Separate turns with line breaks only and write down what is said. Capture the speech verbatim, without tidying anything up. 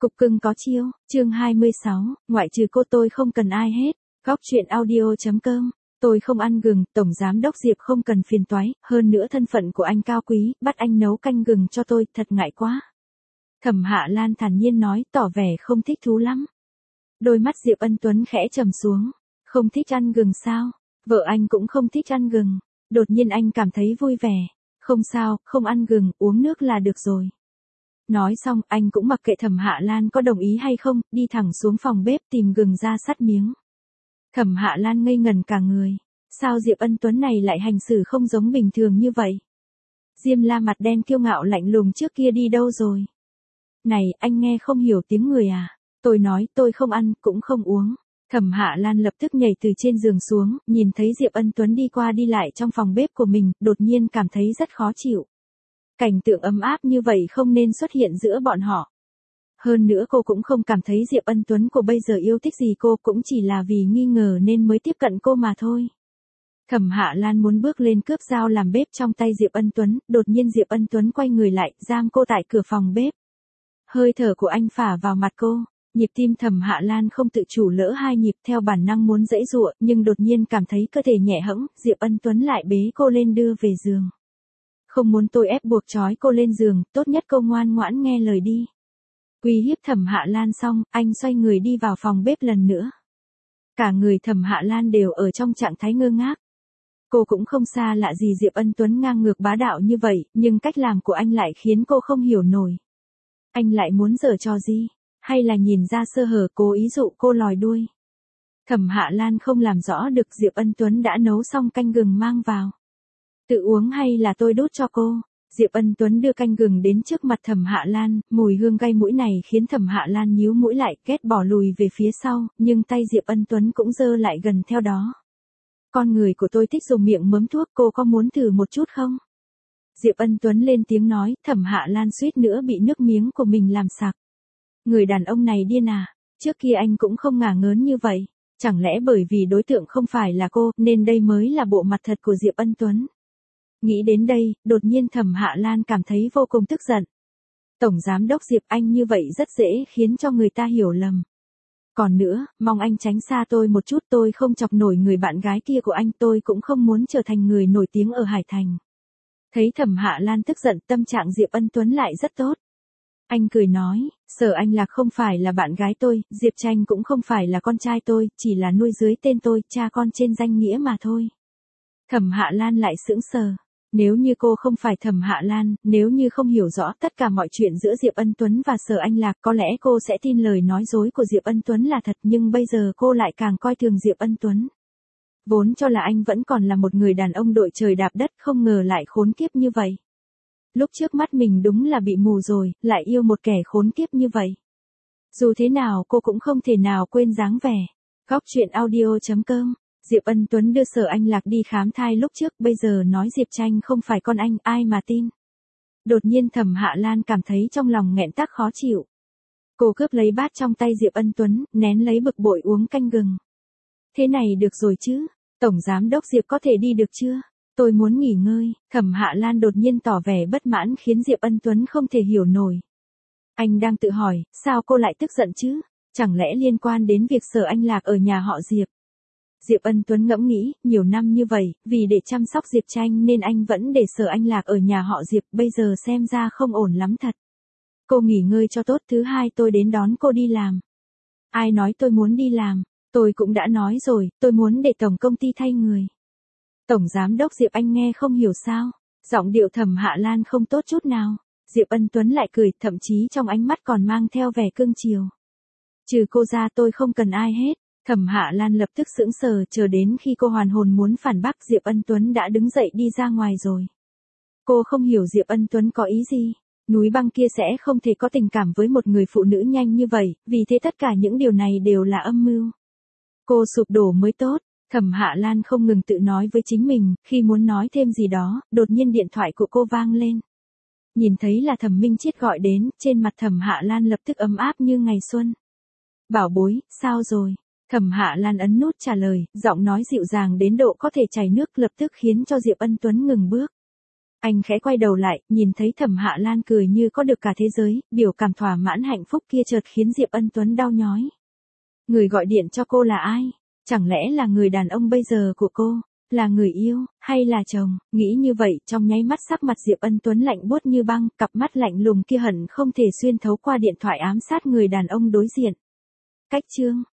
Cục cưng có chiêu, chương hai mươi sáu, ngoại trừ cô tôi không cần ai hết. Góc chuyện audio.com, tôi không ăn gừng, Tổng Giám đốc Diệp không cần phiền toái, hơn nữa thân phận của anh cao quý, bắt anh nấu canh gừng cho tôi, thật ngại quá. Thẩm Hạ Lan thản nhiên nói, tỏ vẻ không thích thú lắm. Đôi mắt Diệp Ân Tuấn khẽ trầm xuống, không thích ăn gừng sao, vợ anh cũng không thích ăn gừng, đột nhiên anh cảm thấy vui vẻ, không sao, không ăn gừng, uống nước là được rồi. Nói xong, anh cũng mặc kệ Thẩm Hạ Lan có đồng ý hay không, đi thẳng xuống phòng bếp tìm gừng ra sắt miếng. Thẩm Hạ Lan ngây ngẩn cả người, sao Diệp Ân Tuấn này lại hành xử không giống bình thường như vậy? Diêm La mặt đen kiêu ngạo lạnh lùng trước kia đi đâu rồi? Này, anh nghe không hiểu tiếng người à? Tôi nói tôi không ăn, cũng không uống. Thẩm Hạ Lan lập tức nhảy từ trên giường xuống, nhìn thấy Diệp Ân Tuấn đi qua đi lại trong phòng bếp của mình, đột nhiên cảm thấy rất khó chịu. Cảnh tượng ấm áp như vậy không nên xuất hiện giữa bọn họ. Hơn nữa cô cũng không cảm thấy Diệp Ân Tuấn của bây giờ yêu thích gì cô, cũng chỉ là vì nghi ngờ nên mới tiếp cận cô mà thôi. Thẩm Hạ Lan muốn bước lên cướp dao làm bếp trong tay Diệp Ân Tuấn, đột nhiên Diệp Ân Tuấn quay người lại, giam cô tại cửa phòng bếp. Hơi thở của anh phả vào mặt cô, nhịp tim Thẩm Hạ Lan không tự chủ lỡ hai nhịp, theo bản năng muốn giãy giụa, nhưng đột nhiên cảm thấy cơ thể nhẹ hẫng, Diệp Ân Tuấn lại bế cô lên đưa về giường. Không muốn tôi ép buộc trói cô lên giường, tốt nhất cô ngoan ngoãn nghe lời đi. Uy hiếp Thẩm Hạ Lan xong, anh xoay người đi vào phòng bếp lần nữa. Cả người Thẩm Hạ Lan đều ở trong trạng thái ngơ ngác. Cô cũng không xa lạ gì Diệp Ân Tuấn ngang ngược bá đạo như vậy, nhưng cách làm của anh lại khiến cô không hiểu nổi. Anh lại muốn giở trò gì? Hay là nhìn ra sơ hở cố ý dụ cô lòi đuôi? Thẩm Hạ Lan không làm rõ được Diệp Ân Tuấn đã nấu xong canh gừng mang vào. Tự uống hay là tôi đút cho cô? Diệp Ân Tuấn đưa canh gừng đến trước mặt Thẩm Hạ Lan, mùi hương gây mũi này khiến Thẩm Hạ Lan nhíu mũi lại, ghét bỏ lùi về phía sau, nhưng tay Diệp Ân Tuấn cũng giơ lại gần theo đó. Con người của tôi thích dùng miệng mớm thuốc, cô có muốn thử một chút không? Diệp Ân Tuấn lên tiếng nói, Thẩm Hạ Lan suýt nữa bị nước miếng của mình làm sặc. Người đàn ông này điên à, trước kia anh cũng không ngả ngớn như vậy, chẳng lẽ bởi vì đối tượng không phải là cô, nên đây mới là bộ mặt thật của Diệp Ân Tuấn? Nghĩ đến đây, đột nhiên Thẩm Hạ Lan cảm thấy vô cùng tức giận. Tổng Giám đốc Diệp, anh như vậy rất dễ khiến cho người ta hiểu lầm. Còn nữa, mong anh tránh xa tôi một chút, tôi không chọc nổi người bạn gái kia của anh, tôi cũng không muốn trở thành người nổi tiếng ở Hải Thành. Thấy Thẩm Hạ Lan tức giận, tâm trạng Diệp Ân Tuấn lại rất tốt. Anh cười nói, Sở Anh Lạc không phải là bạn gái tôi, Diệp Tranh cũng không phải là con trai tôi, chỉ là nuôi dưới tên tôi, cha con trên danh nghĩa mà thôi. Thẩm Hạ Lan lại sững sờ. Nếu như cô không phải Thẩm Hạ Lan, nếu như không hiểu rõ tất cả mọi chuyện giữa Diệp Ân Tuấn và Sở Anh Lạc, có lẽ cô sẽ tin lời nói dối của Diệp Ân Tuấn là thật, nhưng bây giờ cô lại càng coi thường Diệp Ân Tuấn. Vốn cho là anh vẫn còn là một người đàn ông đội trời đạp đất, không ngờ lại khốn kiếp như vậy. Lúc trước mắt mình đúng là bị mù rồi, lại yêu một kẻ khốn kiếp như vậy. Dù thế nào cô cũng không thể nào quên dáng vẻ. Góc chuyện audio.com, Diệp Ân Tuấn đưa Sở Anh Lạc đi khám thai lúc trước, bây giờ nói Diệp Tranh không phải con anh, ai mà tin. Đột nhiên Thẩm Hạ Lan cảm thấy trong lòng nghẹn tắc khó chịu. Cô cướp lấy bát trong tay Diệp Ân Tuấn, nén lấy bực bội uống canh gừng. Thế này được rồi chứ, Tổng Giám đốc Diệp có thể đi được chưa? Tôi muốn nghỉ ngơi. Thẩm Hạ Lan đột nhiên tỏ vẻ bất mãn khiến Diệp Ân Tuấn không thể hiểu nổi. Anh đang tự hỏi, sao cô lại tức giận chứ? Chẳng lẽ liên quan đến việc Sở Anh Lạc ở nhà họ Diệp? Diệp Ân Tuấn ngẫm nghĩ, nhiều năm như vậy, vì để chăm sóc Diệp Tranh nên anh vẫn để Sở Anh Lạc ở nhà họ Diệp, bây giờ xem ra không ổn lắm thật. Cô nghỉ ngơi cho tốt, thứ hai tôi đến đón cô đi làm. Ai nói tôi muốn đi làm? Tôi cũng đã nói rồi, tôi muốn để tổng công ty thay người. Tổng Giám đốc Diệp, anh nghe không hiểu sao? Giọng điệu Thẩm Hạ Lan không tốt chút nào. Diệp Ân Tuấn lại cười, thậm chí trong ánh mắt còn mang theo vẻ cương chiều. Trừ cô ra tôi không cần ai hết. Thẩm Hạ Lan lập tức sững sờ, chờ đến khi cô hoàn hồn muốn phản bác, Diệp Ân Tuấn đã đứng dậy đi ra ngoài rồi. Cô không hiểu Diệp Ân Tuấn có ý gì. Núi băng kia sẽ không thể có tình cảm với một người phụ nữ nhanh như vậy, vì thế tất cả những điều này đều là âm mưu. Cô sụp đổ mới tốt. Thẩm Hạ Lan không ngừng tự nói với chính mình, khi muốn nói thêm gì đó, đột nhiên điện thoại của cô vang lên. Nhìn thấy là Thẩm Minh Chiết gọi đến, trên mặt Thẩm Hạ Lan lập tức ấm áp như ngày xuân. Bảo bối, sao rồi? Thẩm Hạ Lan ấn nút trả lời, giọng nói dịu dàng đến độ có thể chảy nước, lập tức khiến cho Diệp Ân Tuấn ngừng bước. Anh khẽ quay đầu lại, nhìn thấy Thẩm Hạ Lan cười như có được cả thế giới, biểu cảm thỏa mãn hạnh phúc kia chợt khiến Diệp Ân Tuấn đau nhói. Người gọi điện cho cô là ai? Chẳng lẽ là người đàn ông bây giờ của cô? Là người yêu, hay là chồng? Nghĩ như vậy, trong nháy mắt sắc mặt Diệp Ân Tuấn lạnh buốt như băng, cặp mắt lạnh lùng kia hận không thể xuyên thấu qua điện thoại ám sát người đàn ông đối diện. Cách chương